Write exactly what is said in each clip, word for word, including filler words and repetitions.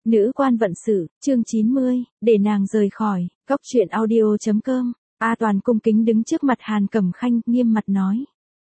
Nữ quan vận sự, chương chín mươi, để nàng rời khỏi, góc truyện audio.com. A Toàn cung kính đứng trước mặt Hàn Cẩm Khanh, nghiêm mặt nói.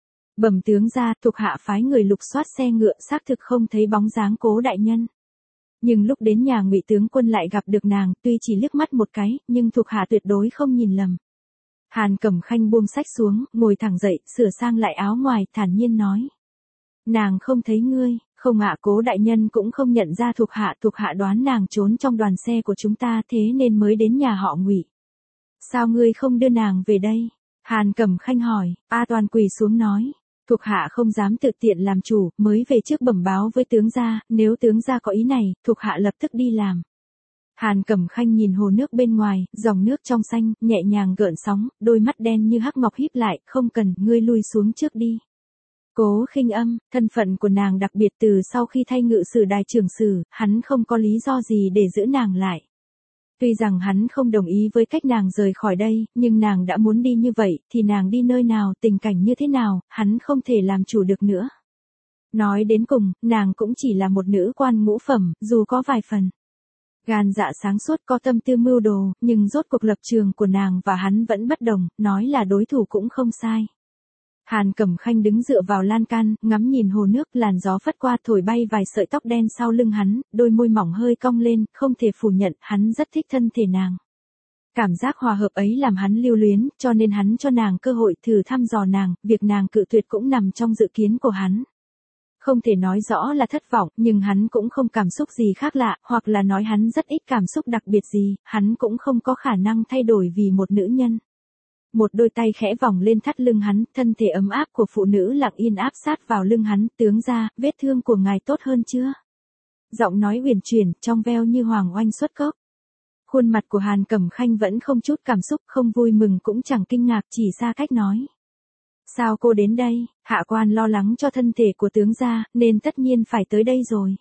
Bẩm tướng gia, thuộc hạ phái người lục soát xe ngựa, xác thực không thấy bóng dáng Cố đại nhân. Nhưng lúc đến nhà Ngụy tướng quân lại gặp được nàng, tuy chỉ liếc mắt một cái, nhưng thuộc hạ tuyệt đối không nhìn lầm. Hàn Cẩm Khanh buông sách xuống, ngồi thẳng dậy, sửa sang lại áo ngoài, thản nhiên nói. Nàng không thấy ngươi. Không ạ, Cố đại nhân cũng không nhận ra thuộc hạ, thuộc hạ đoán nàng trốn trong đoàn xe của chúng ta, thế nên mới đến nhà họ Ngụy. Sao ngươi không đưa nàng về đây? Hàn Cẩm Khanh hỏi. A Toàn quỳ xuống nói, thuộc hạ không dám tự tiện làm chủ, mới về trước bẩm báo với tướng gia, nếu tướng gia có ý này, thuộc hạ lập tức đi làm. Hàn Cẩm Khanh nhìn hồ nước bên ngoài, dòng nước trong xanh, nhẹ nhàng gợn sóng, đôi mắt đen như hắc ngọc híp lại, không cần, ngươi lui xuống trước đi. Cố Khinh Âm, thân phận của nàng đặc biệt, từ sau khi thay ngự sử đài trưởng sử, hắn không có lý do gì để giữ nàng lại. Tuy rằng hắn không đồng ý với cách nàng rời khỏi đây, nhưng nàng đã muốn đi như vậy, thì nàng đi nơi nào, tình cảnh như thế nào, hắn không thể làm chủ được nữa. Nói đến cùng, nàng cũng chỉ là một nữ quan ngũ phẩm, dù có vài phần gan dạ sáng suốt, có tâm tư mưu đồ, nhưng rốt cuộc lập trường của nàng và hắn vẫn bất đồng, nói là đối thủ cũng không sai. Hàn Cẩm Khanh đứng dựa vào lan can, ngắm nhìn hồ nước, làn gió phất qua thổi bay vài sợi tóc đen sau lưng hắn, đôi môi mỏng hơi cong lên, không thể phủ nhận, hắn rất thích thân thể nàng. Cảm giác hòa hợp ấy làm hắn lưu luyến, cho nên hắn cho nàng cơ hội thử thăm dò nàng, việc nàng cự tuyệt cũng nằm trong dự kiến của hắn. Không thể nói rõ là thất vọng, nhưng hắn cũng không cảm xúc gì khác lạ, hoặc là nói hắn rất ít cảm xúc đặc biệt gì, hắn cũng không có khả năng thay đổi vì một nữ nhân. Một đôi tay khẽ vòng lên thắt lưng hắn, thân thể ấm áp của phụ nữ lặng yên áp sát vào lưng hắn, tướng gia, vết thương của ngài tốt hơn chưa? Giọng nói huyền chuyển, trong veo như hoàng oanh xuất cốc. Khuôn mặt của Hàn Cẩm Khanh vẫn không chút cảm xúc, không vui mừng cũng chẳng kinh ngạc, chỉ xa cách nói. Sao cô đến đây? Hạ quan lo lắng cho thân thể của tướng gia, nên tất nhiên phải tới đây rồi.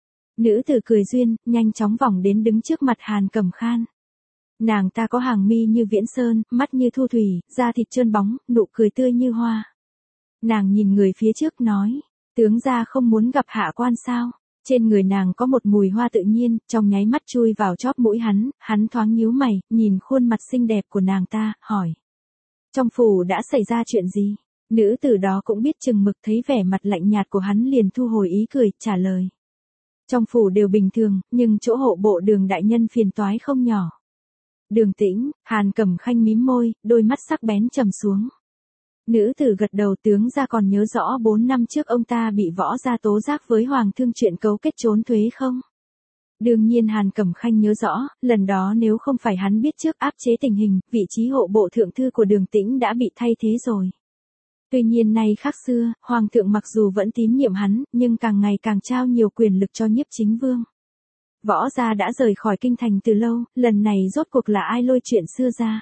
Nữ tử cười duyên, nhanh chóng vòng đến đứng trước mặt Hàn Cẩm Khanh. Nàng ta có hàng mi như viễn sơn, mắt như thu thủy, da thịt trơn bóng, nụ cười tươi như hoa. Nàng nhìn người phía trước nói, tướng gia không muốn gặp hạ quan sao? Trên người nàng có một mùi hoa tự nhiên, trong nháy mắt chui vào chóp mũi hắn, hắn thoáng nhíu mày, nhìn khuôn mặt xinh đẹp của nàng ta, hỏi. Trong phủ đã xảy ra chuyện gì? Nữ tử đó cũng biết chừng mực, thấy vẻ mặt lạnh nhạt của hắn liền thu hồi ý cười, trả lời. Trong phủ đều bình thường, nhưng chỗ hộ bộ Đường đại nhân phiền toái không nhỏ. Đường Tĩnh, Hàn Cẩm Khanh mím môi, đôi mắt sắc bén trầm xuống. Nữ tử gật đầu, tướng gia còn nhớ rõ bốn năm trước ông ta bị võ gia tố giác với hoàng thương chuyện cấu kết trốn thuế không? Đương nhiên Hàn Cẩm Khanh nhớ rõ, lần đó nếu không phải hắn biết trước áp chế tình hình, vị trí hộ bộ thượng thư của Đường Tĩnh đã bị thay thế rồi. Tuy nhiên nay khác xưa, hoàng thượng mặc dù vẫn tín nhiệm hắn, nhưng càng ngày càng trao nhiều quyền lực cho Nhiếp Chính Vương. Võ gia đã rời khỏi kinh thành từ lâu, lần này rốt cuộc là ai lôi chuyện xưa ra?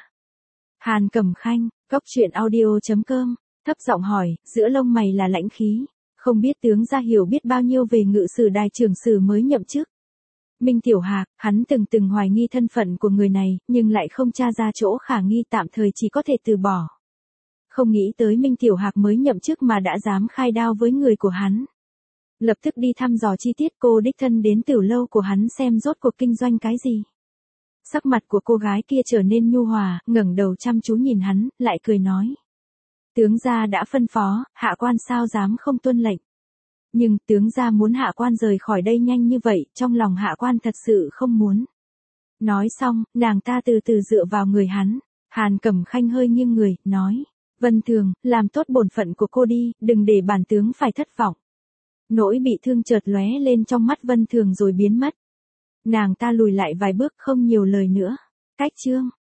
Hàn Cẩm Khanh, góc truyện audio.com, thấp giọng hỏi, giữa lông mày là lãnh khí, không biết tướng gia hiểu biết bao nhiêu về ngự sử đài trưởng sử mới nhậm chức. Minh Tiểu Hạc, hắn từng từng hoài nghi thân phận của người này, nhưng lại không tra ra chỗ khả nghi, tạm thời chỉ có thể từ bỏ. Không nghĩ tới Minh Tiểu Hạc mới nhậm chức mà đã dám khai đao với người của hắn. Lập tức đi thăm dò chi tiết, cô đích thân đến tiểu lâu của hắn xem rốt cuộc kinh doanh cái gì. Sắc mặt của cô gái kia trở nên nhu hòa, ngẩng đầu chăm chú nhìn hắn, lại cười nói. Tướng gia đã phân phó, hạ quan sao dám không tuân lệnh. Nhưng tướng gia muốn hạ quan rời khỏi đây nhanh như vậy, trong lòng hạ quan thật sự không muốn. Nói xong, nàng ta từ từ dựa vào người hắn. Hàn Cẩm Khanh hơi nghiêng người, nói. Vân Thường, làm tốt bổn phận của cô đi, đừng để bản tướng phải thất vọng. Nỗi bị thương chợt lóe lên trong mắt Vân Thường rồi biến mất. Nàng ta lùi lại vài bước, không nhiều lời nữa. Cách chương.